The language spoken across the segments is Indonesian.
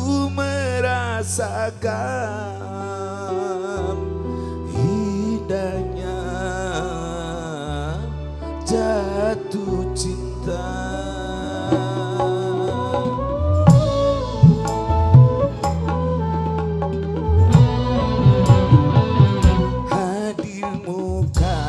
merasakan indahnya jatuh cinta. Hadirmu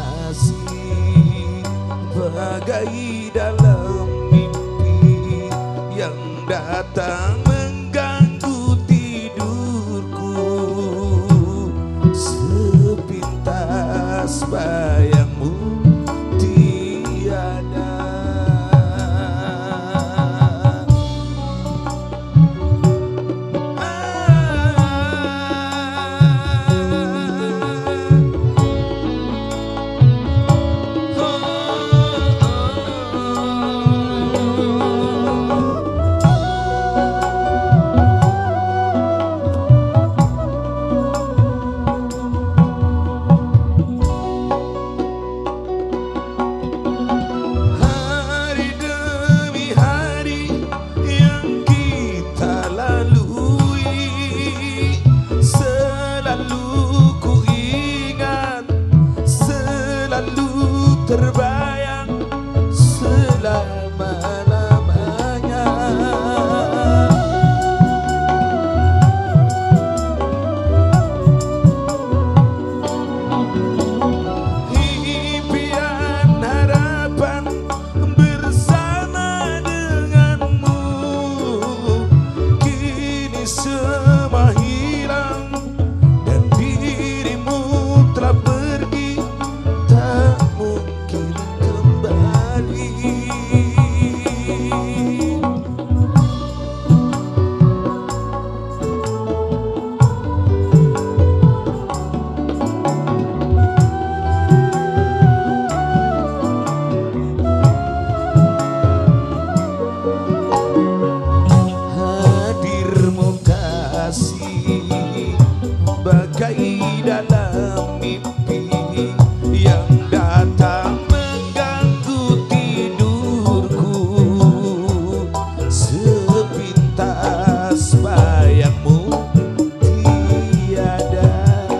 kasih bagai dalam mimpi yang datang mengganggu tidurku. Sepintas bayangmu tiada. Terbayang selama-lamanya. Impian harapan bersama denganmu kini semua hilang dan dirimu telah pergi, tak mungkin kembali. Hadirmu kasih bagai dalam mimpi yang datang mengganggu tidurku. Sepintas bayangmu tiada.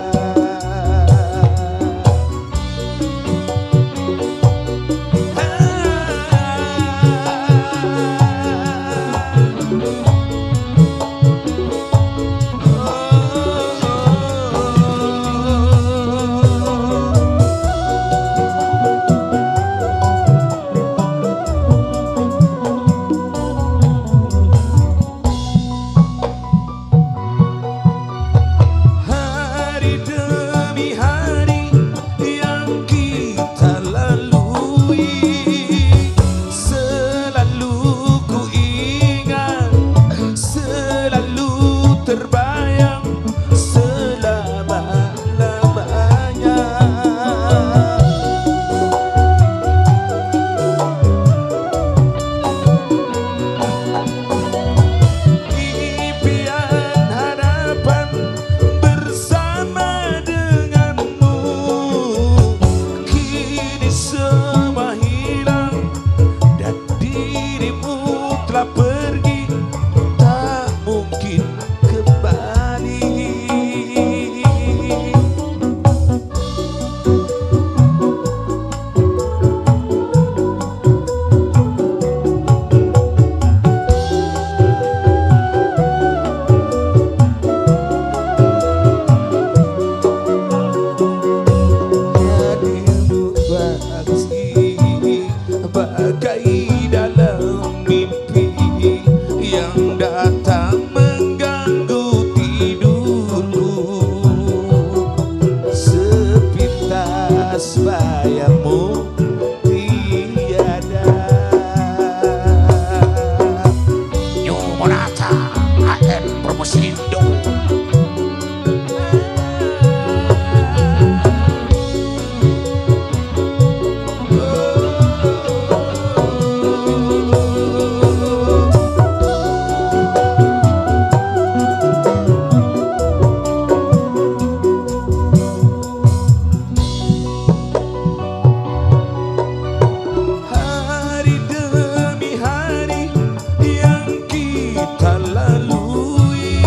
Hari demi hari yang kita lalui, selalu ku ingat, selalu terbayang selama-lamanya. Impian harapan bersama denganmu kini semua hilang dan dirimu telah pergi, tak mungkin kembali. Hadirmu kasih bagai dalam mimpi yang datang mengganggu tidurku. Sepintas bayangmu tiada. New Monata AN Promosindo. Hari demi hari yang kita lalui,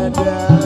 tiada